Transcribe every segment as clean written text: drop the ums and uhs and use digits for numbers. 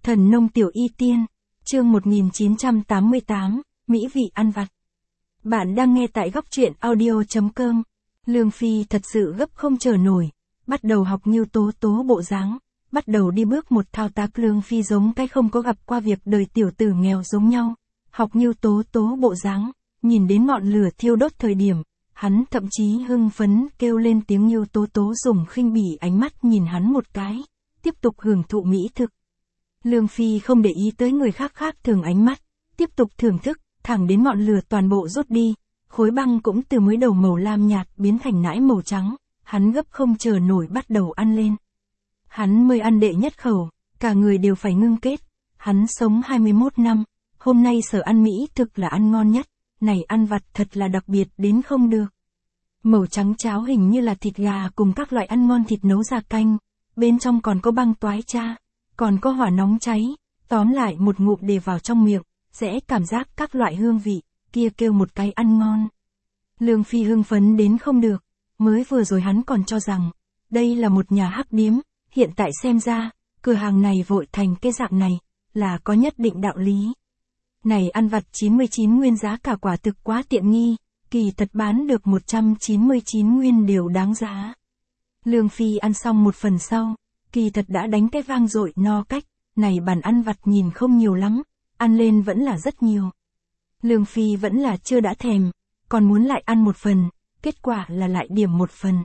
Thần nông tiểu y tiên, chương 1988, Mỹ vị ăn vặt. Bạn đang nghe tại góc truyện audio.com. Lương Phi thật sự gấp không chờ nổi, bắt đầu học Ngưu Tố Tố bộ dáng, bắt đầu đi bước một thao tác. Lương Phi giống cái không có gặp qua việc đời tiểu tử nghèo giống nhau, học Ngưu Tố Tố bộ dáng, nhìn đến ngọn lửa thiêu đốt thời điểm, hắn thậm chí hưng phấn kêu lên tiếng. Ngưu Tố Tố dùng khinh bỉ ánh mắt nhìn hắn một cái, tiếp tục hưởng thụ mỹ thực. Lương Phi không để ý tới người khác thường ánh mắt, tiếp tục thưởng thức, thẳng đến ngọn lửa toàn bộ rút đi, khối băng cũng từ mới đầu màu lam nhạt biến thành nãi màu trắng, hắn gấp không chờ nổi bắt đầu ăn lên. Hắn mới ăn đệ nhất khẩu, cả người đều phải ngưng kết, hắn sống 21 năm, hôm nay sở ăn mỹ thực là ăn ngon nhất, này ăn vặt thật là đặc biệt đến không được. Màu trắng cháo hình như là thịt gà cùng các loại ăn ngon thịt nấu ra canh, bên trong còn có băng toái cha, còn có hỏa nóng cháy, tóm lại một ngụm để vào trong miệng, sẽ cảm giác các loại hương vị, kia kêu một cái ăn ngon. Lương Phi hưng phấn đến không được, mới vừa rồi hắn còn cho rằng, đây là một nhà hắc điếm, hiện tại xem ra, cửa hàng này vội thành cái dạng này, là có nhất định đạo lý. Này ăn vặt 99 nguyên giá cả quả thực quá tiện nghi, kỳ thật bán được 199 nguyên đều đáng giá. Lương Phi ăn xong một phần sau, kỳ thật đã đánh cái vang dội no cách, này bàn ăn vặt nhìn không nhiều lắm, ăn lên vẫn là rất nhiều. Lương Phi vẫn là chưa đã thèm, còn muốn lại ăn một phần, kết quả là lại điểm một phần.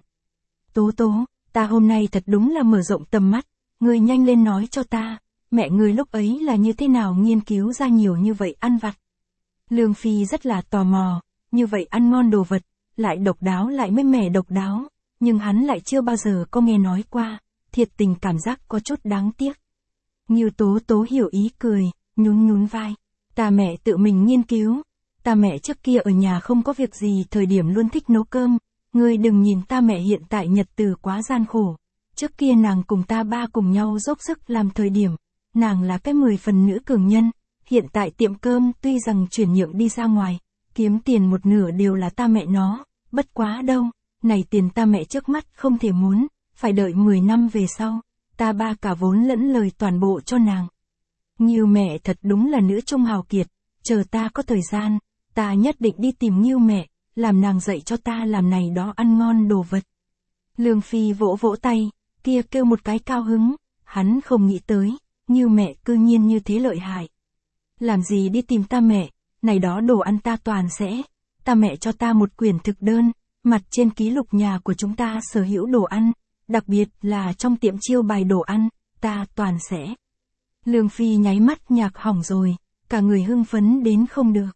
Tố Tố, ta hôm nay thật đúng là mở rộng tầm mắt, ngươi nhanh lên nói cho ta, mẹ ngươi lúc ấy là như thế nào nghiên cứu ra nhiều như vậy ăn vặt. Lương Phi rất là tò mò, như vậy ăn ngon đồ vật, lại độc đáo lại mới mẻ độc đáo, nhưng hắn lại chưa bao giờ có nghe nói qua, thiệt tình cảm giác có chút đáng tiếc. Ngưu Tố Tố hiểu ý cười, nhún vai, ta mẹ tự mình nghiên cứu, ta mẹ trước kia ở nhà không có việc gì thời điểm luôn thích nấu cơm, ngươi đừng nhìn ta mẹ hiện tại nhật từ quá gian khổ, trước kia nàng cùng ta ba cùng nhau dốc sức làm thời điểm, nàng là cái 10 phần nữ cường nhân, hiện tại tiệm cơm tuy rằng chuyển nhượng đi ra ngoài, kiếm tiền một nửa đều là ta mẹ nó, bất quá đâu, này tiền ta mẹ trước mắt không thể muốn, phải đợi 10 năm về sau, ta ba cả vốn lẫn lời toàn bộ cho nàng. Ngưu mẹ thật đúng là nữ trung hào kiệt, chờ ta có thời gian, ta nhất định đi tìm Ngưu mẹ, làm nàng dạy cho ta làm này đó ăn ngon đồ vật. Lương Phi vỗ vỗ tay, kia kêu một cái cao hứng, hắn không nghĩ tới, Ngưu mẹ cư nhiên như thế lợi hại. Làm gì đi tìm ta mẹ, này đó đồ ăn ta toàn sẽ, ta mẹ cho ta một quyển thực đơn, mặt trên ký lục nhà của chúng ta sở hữu đồ ăn, đặc biệt là trong tiệm chiêu bài đồ ăn, ta toàn sẽ. Lương Phi nháy mắt nhạc hỏng rồi, cả người hưng phấn đến không được.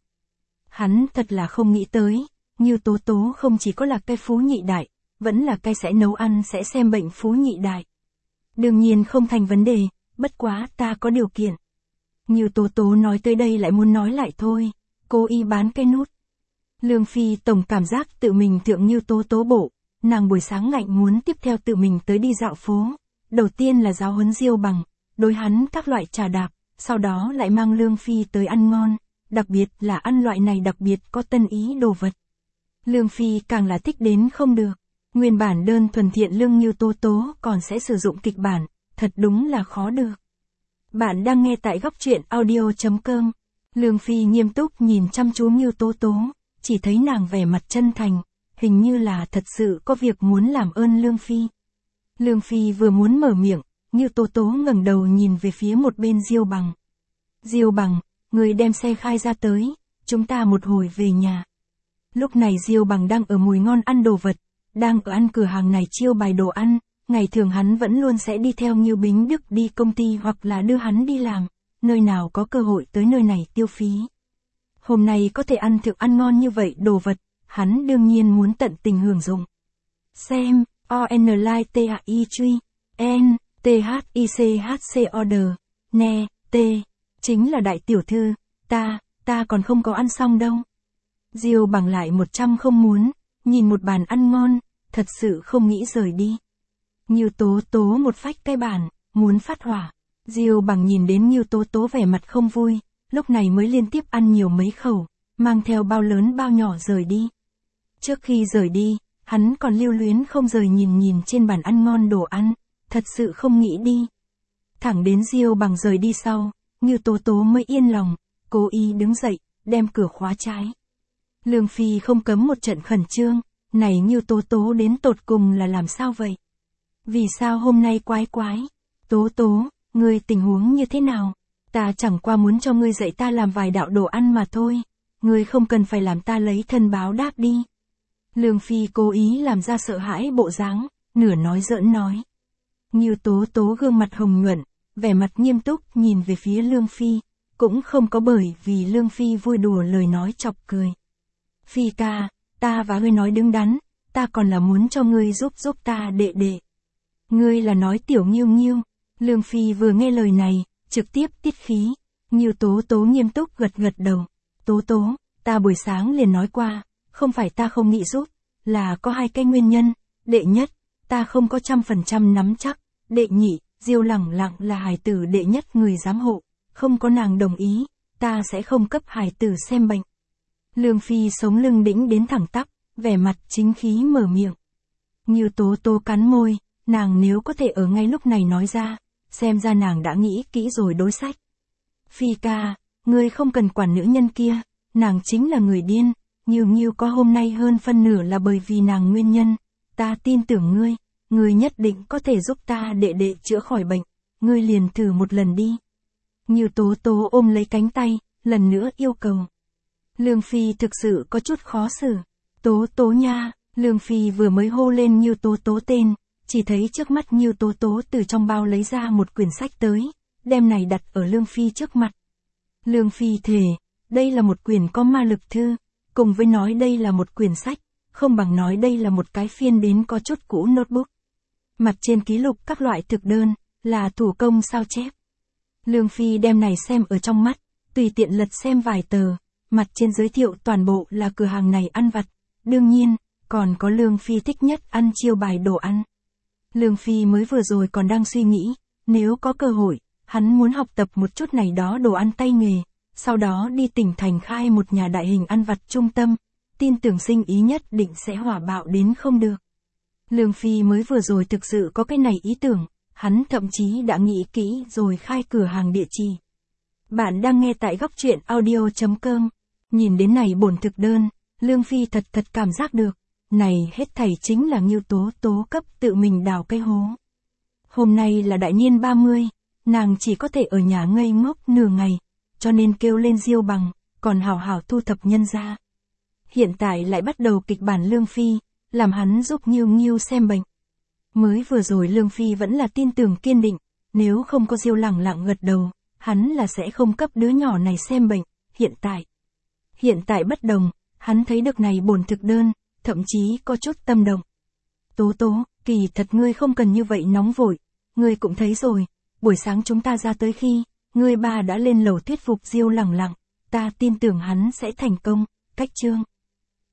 Hắn thật là không nghĩ tới, Ngưu Tố Tố không chỉ có là cái phú nhị đại, vẫn là cái sẽ nấu ăn sẽ xem bệnh phú nhị đại. Đương nhiên không thành vấn đề, bất quá ta có điều kiện. Ngưu Tố Tố nói tới đây lại muốn nói lại thôi, cố ý bán cái nút. Lương Phi tổng cảm giác tự mình thượng Ngưu Tố Tố bộ, nàng buổi sáng ngạnh muốn tiếp theo tự mình tới đi dạo phố, đầu tiên là giáo huấn Diêu Bằng, đối hắn các loại trà đạp, sau đó lại mang Lương Phi tới ăn ngon, đặc biệt là ăn loại này đặc biệt có tân ý đồ vật. Lương Phi càng là thích đến không được, nguyên bản đơn thuần thiện lương Ngưu Tố Tố còn sẽ sử dụng kịch bản, thật đúng là khó được. Bạn đang nghe tại góc truyện audio.com. Lương Phi nghiêm túc nhìn chăm chú Ngưu Tố Tố, chỉ thấy nàng vẻ mặt chân thành, hình như là thật sự có việc muốn làm ơn Lương Phi. Lương Phi vừa muốn mở miệng, Ngưu Tố Tố ngẩng đầu nhìn về phía một bên Diêu Bằng. Diêu Bằng, người đem xe khai ra tới, chúng ta một hồi về nhà. Lúc này Diêu Bằng đang ở mùi ngon ăn đồ vật, đang ở ăn cửa hàng này chiêu bài đồ ăn, ngày thường hắn vẫn luôn sẽ đi theo Ngưu Bính Đức đi công ty hoặc là đưa hắn đi làm, nơi nào có cơ hội tới nơi này tiêu phí. Hôm nay có thể ăn thực ăn ngon như vậy đồ vật, hắn đương nhiên muốn tận tình hưởng dụng. Xem, online truy, n, thichc order, nè, t, chính là đại tiểu thư, ta còn không có ăn xong đâu. Diêu Bằng lại 100 không muốn, nhìn một bàn ăn ngon, thật sự không nghĩ rời đi. Ngưu Tố Tố một phách cái bàn, muốn phát hỏa. Diêu Bằng nhìn đến Ngưu Tố Tố vẻ mặt không vui, lúc này mới liên tiếp ăn nhiều mấy khẩu, mang theo bao lớn bao nhỏ rời đi. Trước khi rời đi, hắn còn lưu luyến không rời nhìn trên bàn ăn ngon đồ ăn, thật sự không nghĩ đi. Thẳng đến Diêu Bằng rời đi sau, Ngưu Tố Tố mới yên lòng, cố ý đứng dậy, đem cửa khóa trái. Lương Phi không cấm một trận khẩn trương, này Ngưu Tố Tố đến tột cùng là làm sao vậy? Vì sao hôm nay quái quái? Tố Tố, ngươi tình huống như thế nào? Ta chẳng qua muốn cho ngươi dạy ta làm vài đạo đồ ăn mà thôi, ngươi không cần phải làm ta lấy thân báo đáp đi. Lương Phi cố ý làm ra sợ hãi bộ dáng, nửa nói giỡn nói. Ngưu Tố Tố gương mặt hồng nhuận, vẻ mặt nghiêm túc nhìn về phía Lương Phi, cũng không có bởi vì Lương Phi vui đùa lời nói chọc cười. Phi ca, ta và ngươi nói đứng đắn, ta còn là muốn cho ngươi giúp ta đệ đệ. Ngươi là nói tiểu Nghiêu Nghiêu. Lương Phi vừa nghe lời này, trực tiếp tiết khí. Ngưu Tố Tố nghiêm túc gật gật đầu. Tố Tố, ta buổi sáng liền nói qua, không phải ta không nghĩ giúp, là có hai cái nguyên nhân. Đệ nhất, ta không có 100% nắm chắc. Đệ nhị, Diêu Lẳng Lặng là hài tử đệ nhất người giám hộ, không có nàng đồng ý, ta sẽ không cấp hài tử xem bệnh. Lương Phi sống lưng đĩnh đến thẳng tắp, vẻ mặt chính khí mở miệng. Ngưu Tố Tố cắn môi, nàng nếu có thể ở ngay lúc này nói ra, xem ra nàng đã nghĩ kỹ rồi đối sách. Phi ca, ngươi không cần quản nữ nhân kia, nàng chính là người điên, Nghiêu Nghiêu có hôm nay hơn phân nửa là bởi vì nàng nguyên nhân, ta tin tưởng ngươi, ngươi nhất định có thể giúp ta đệ đệ chữa khỏi bệnh, ngươi liền thử một lần đi. Ngưu Tố Tố ôm lấy cánh tay, lần nữa yêu cầu. Lương Phi thực sự có chút khó xử. Tố Tố nha, Lương Phi vừa mới hô lên Ngưu Tố Tố tên, chỉ thấy trước mắt Ngưu Tố Tố từ trong bao lấy ra một quyển sách tới, đem này đặt ở Lương Phi trước mặt. Lương Phi thề, đây là một quyển có ma lực thư, cùng với nói đây là một quyển sách, không bằng nói đây là một cái phiên đến có chút cũ notebook. Mặt trên ký lục các loại thực đơn, là thủ công sao chép. Lương Phi đem này xem ở trong mắt, tùy tiện lật xem vài tờ, mặt trên giới thiệu toàn bộ là cửa hàng này ăn vặt, đương nhiên, còn có Lương Phi thích nhất ăn chiêu bài đồ ăn. Lương Phi mới vừa rồi còn đang suy nghĩ, nếu có cơ hội, hắn muốn học tập một chút này đó đồ ăn tay nghề, sau đó đi tỉnh thành khai một nhà đại hình ăn vặt trung tâm, tin tưởng sinh ý nhất định sẽ hỏa bạo đến không được. Lương Phi mới vừa rồi thực sự có cái này ý tưởng, hắn thậm chí đã nghĩ kỹ rồi khai cửa hàng địa chỉ. Bạn đang nghe tại góc truyện audio.com, nhìn đến này bổn thực đơn, Lương Phi thật cảm giác được, này hết thảy chính là Ngưu Tố Tố cấp tự mình đào cái hố. Hôm nay là đại niên 30, nàng chỉ có thể ở nhà ngây ngốc nửa ngày, cho nên kêu lên Diêu Bằng, còn hảo hảo thu thập nhân ra. Hiện tại lại bắt đầu kịch bản Lương Phi, làm hắn giúp Nghiêu Nghiêu xem bệnh. Mới vừa rồi Lương Phi vẫn là tin tưởng kiên định, nếu không có Diêu Lẳng Lặng gật đầu, hắn là sẽ không cấp đứa nhỏ này xem bệnh. Hiện tại bất đồng, hắn thấy được này bổn thực đơn, thậm chí có chút tâm động. Tố Tố, kỳ thật ngươi không cần như vậy nóng vội, ngươi cũng thấy rồi, buổi sáng chúng ta ra tới khi, ngươi ba đã lên lầu thuyết phục Diêu Lẳng Lặng, ta tin tưởng hắn sẽ thành công, cách chương.